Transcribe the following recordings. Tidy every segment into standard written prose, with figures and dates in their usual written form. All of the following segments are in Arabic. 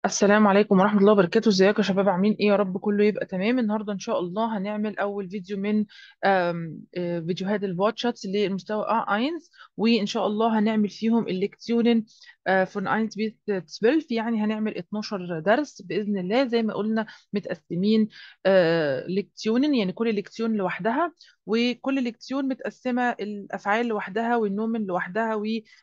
السلام عليكم ورحمة الله وبركاته. ازيكم يا شباب؟ عاملين ايه؟ يا رب كله يبقى تمام. النهاردة ان شاء الله هنعمل اول فيديو من فيديوهات الواتشاتس للمستوى A1، وان شاء الله هنعمل فيهم الليكتيونين فون 1 بيت 12. يعني هنعمل 12 درس بإذن الله زي ما قلنا، متقسمين ليكتيونين، يعني كل ليكتيون لوحدها، وكل ليكتيون متقسمة الأفعال لوحدها والنومن لوحدها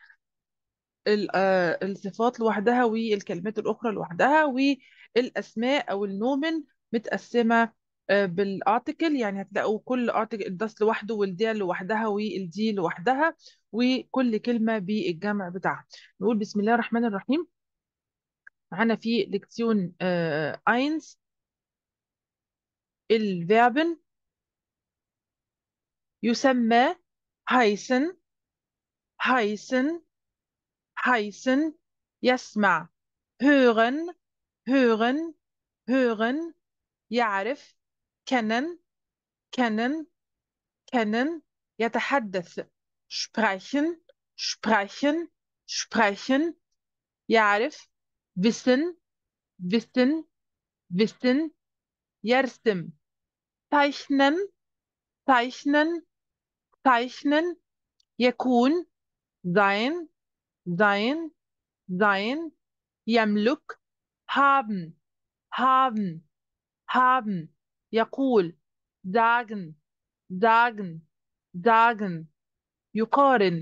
الصفات لوحدها والكلمات الأخرى لوحدها، والأسماء أو النومن متقسمة بالارتكل. يعني هتلاقوا كل ارتكل الداس لوحده والديال لوحدها والدي لوحدها، وكل كلمة بالجمع بتاعها. نقول بسم الله الرحمن الرحيم. معانا في ليكسيون اينز الفيربن يسمى heißen heißen heißen، يسمع hören hören hören، يعرف kennen kennen kennen، يتحدث sprechen sprechen sprechen، يعرف wissen wissen wissen، يرسم zeichnen zeichnen zeichnen، يكون sein sein sein، يملك haben haben haben، يقول sagen sagen sagen، يقارن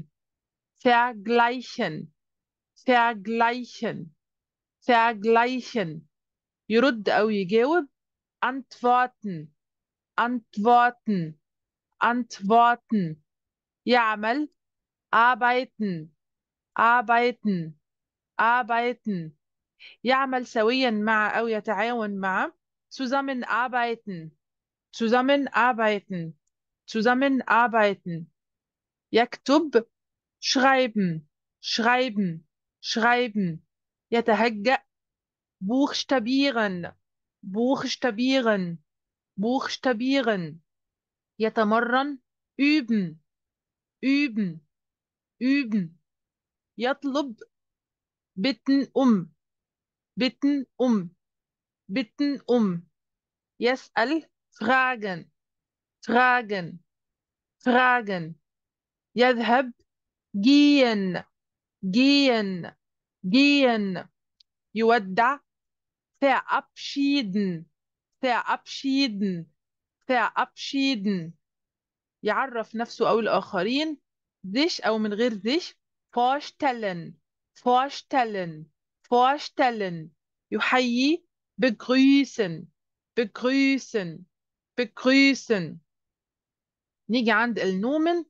vergleichen vergleichen vergleichen، يرد أو يجاوب antworten antworten antworten، يعمل arbeiten arbeiten arbeiten، يعمل سويا مع أو يتعاون مع zusammenarbeiten zusammenarbeiten zusammenarbeiten، يكتب schreiben schreiben schreiben، يتهجأ buchstabieren buchstabieren buchstabieren، يتمرن üben üben üben، يطلب bitten bitten bitten يسأل fragen fragen fragen، يذهب gehen gehen gehen، يودع verabschieden verabschieden verabschieden، يعرف نفسه أو الآخرين sich أو من غير sich vorstellen vorstellen vorstellen، يحيي begrüßen begrüßen begrüßen. نيجي عند النومن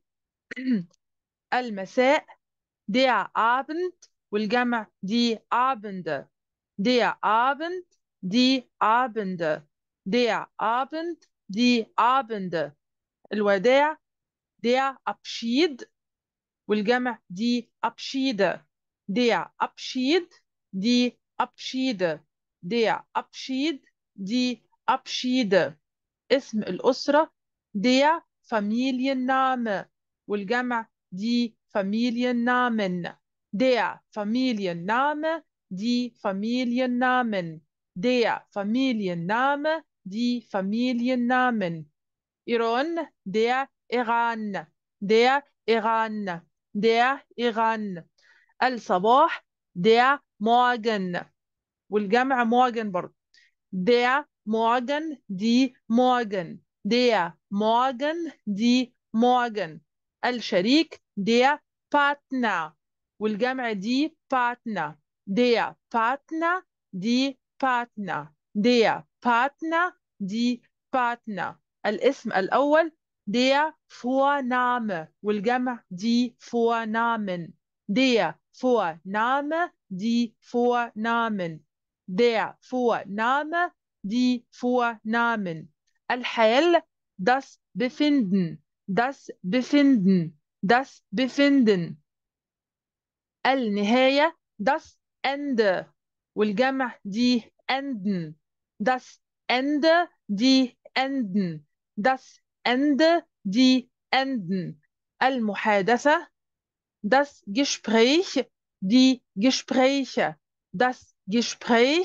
المساء der Abend، والجمع die Abende der Abend die Abende der Abend die Abende، الوداع der Abschied، والجمع die Abschiede der Abschied die Abschiede der Abschied die Abschiede، اسم الأسرة der Familienname، والجمع die Familiennamen der Familienname die Familiennamen der Familienname die Familiennamen، إيران der Iran der Iran der Iran، الصباح der Morgen، والجمع morgen برضه der Morgen die Morgen der Morgen die Morgen، الشريك der Partner، والجمع die Partner der Partner die Partner der Partner die Partner، الاسم الأول der Vorname، والجمع die Vornamen der Vorname die Vornamen der Vorname die Vornamen، الحال das Befinden das Befinden das Befinden، النهاية das Ende، والجمع die Enden das Ende die Enden das Ende die Enden، المحادثة das Gespräch die Gespräche das Gespräch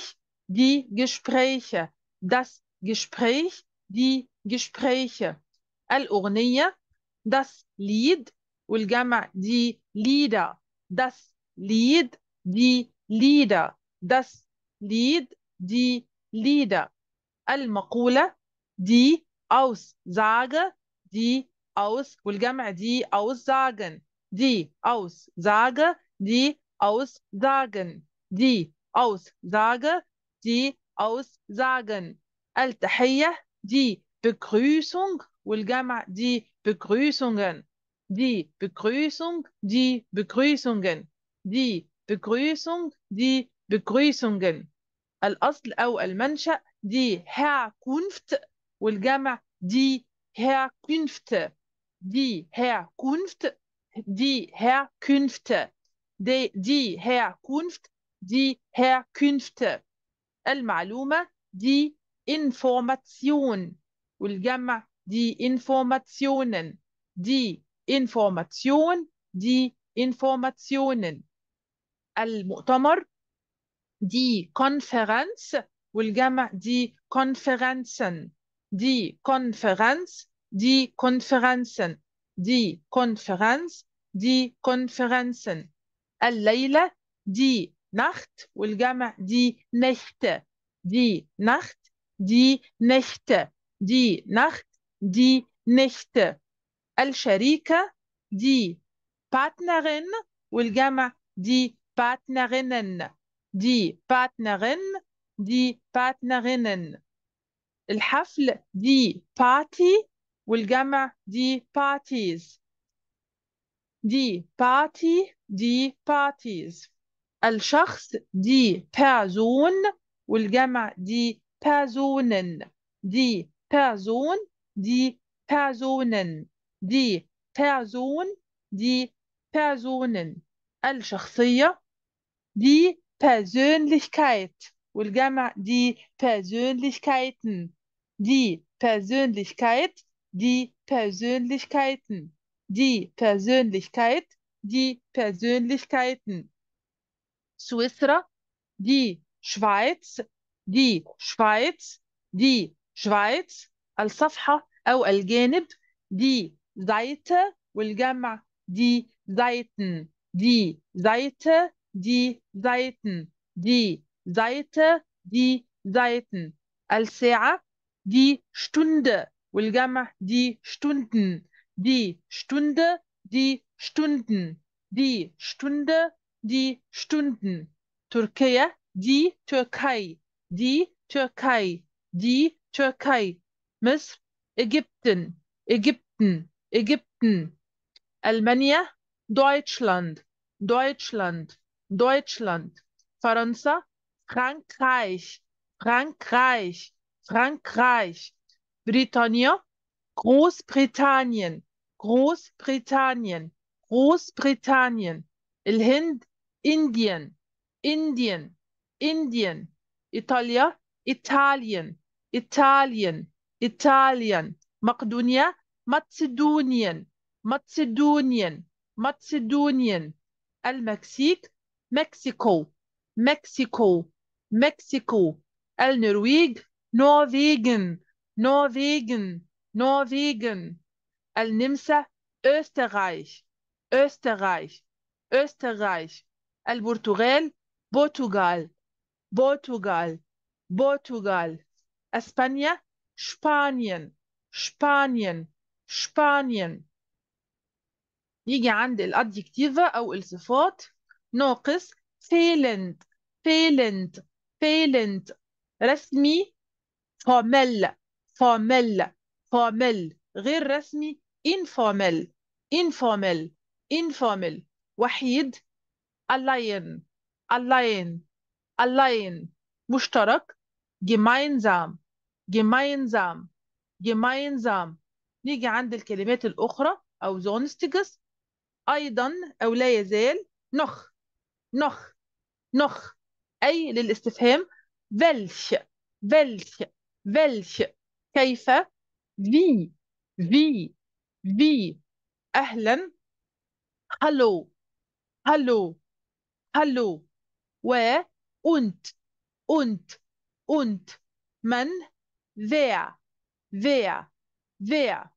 die Gespräche. Das Gespräch, die Gespräche. الأغنية das Lied والجمع die Lieder. Das Lied, die Lieder. Das Lied, die Lieder. المقولة die Aussage, die والجمع die Aussagen. Die Aussage, die Aussagen. Die Aussage, die Aussagen. التحية die Begrüßung والجمع die Begrüßungen. Die Begrüßung, die Begrüßungen. Die Begrüßung, die Begrüßungen. الأصل أو المنشأ die Herkunft والجمع die Herkünfte. Die Herkunft, die Herkünfte. Die Herkunft, die Herkünfte. المعلومة die Information والجمع die Informationen. Die Information, die Informationen. المؤتمر die Konferenz والجمع die Konferenzen. Die Konferenz, die Konferenzen. Die Konferenz, die Konferenzen. الليلة die Nacht والجمع die Nächte. Die Nacht, die Nächte. Die Nacht, die Nächte. الشريكة die Partnerin والجمع die Partnerinnen. Die Partnerin, die Partnerinnen. الحفل die Party والجمع die Parties. Die Party, die Parties. الشخص die Person والجمع die Personen. Die Person, die Personen. Die Person, die Personen. الشخصية die Persönlichkeit والجمع die Persönlichkeiten. Die Persönlichkeit, die Persönlichkeiten. Die Persönlichkeit, die Persönlichkeiten. سويسرا die Schweiz, die Schweiz, die Schweiz. الصفحة أو الجانب die Seite والجمع die Seiten. Die Seite, die Seiten. Die Seite, die Seiten. الساعة die Stunde والجمع die Stunden. Die Stunde, die Stunden. Die Stunde, die Stunden. Türkiye die Türkei. Die Türkei. Die Türkei. مصر Ägypten. Ägypten. Ägypten. ألمانيا Deutschland. Deutschland. Deutschland. فرنسا Frankreich. Frankreich. Frankreich. بريطانيا Großbritannien. Großbritannien. Großbritannien. الهند Indien. Indien. Indien. إيطاليا Italien. Italien. Italien. مقدونيا Mazedonien. Mazedonien. Mazedonien. المكسيك Mexico. Mexico. Mexico. النرويج Norwegen. Norwegen. Norwegen. النمسا Österreich. Österreich. Österreich. البرتغال Portugal. Portugal. Portugal. اسبانيا Spanien. Spanien. Spanien. يجي عند الادجكتيفا او الصفات ناقص fehlend. fehlend. fehlend. رسمي formell. formell. formell. غير رسمي informell. informell. informell. وحيد allein. allein. allein. مشترك gemeinsam. gemeinsam. gemeinsam. نيجي عند الكلمات الأخرى أو sonstiges أيضا أو لا يزال noch. noch. noch. أي للاستفهام welch. welch. welch. كيف wie. wie. wie. أهلا hallo. hallo. hallo. و und. und. und من wer wer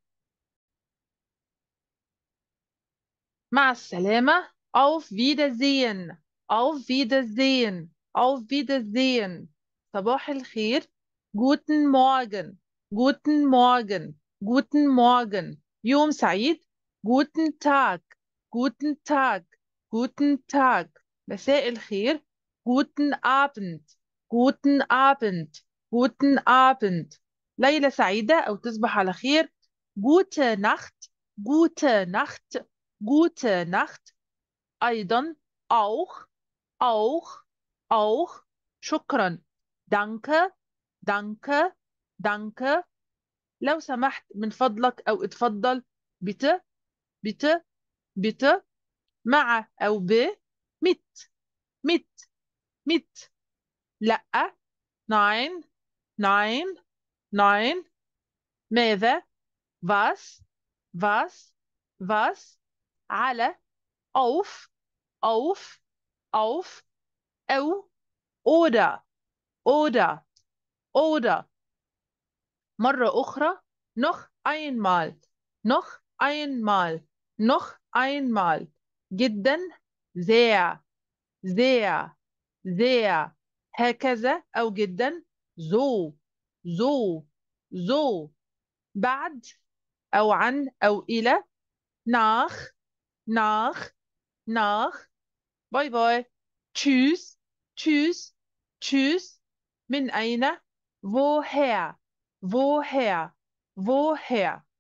مع السلامة auf Wiedersehen auf Wiedersehen auf Wiedersehen صباح الخير guten Morgen guten Morgen guten Morgen يوم سعيد guten Tag guten Tag guten Tag مساء الخير guten Abend guten Abend guten Abend ليلة سعيدة أو تصبح على خير gute Nacht gute Nacht gute Nacht أيضا auch auch auch شكرا danke danke danke لو سمحت من فضلك أو اتفضل bitte bitte bitte مع أو ب mit mit mit لأ nein nein nein ماذا was was was على auf auf auf أو oder oder oder مرة أخرى noch einmal noch einmal noch einmal جدا sehr sehr sehr هكذا أو جدا so so so بعد أو عن أو إلى nach nach nach باي باي tschüss tschüss tschüss من أين woher woher woher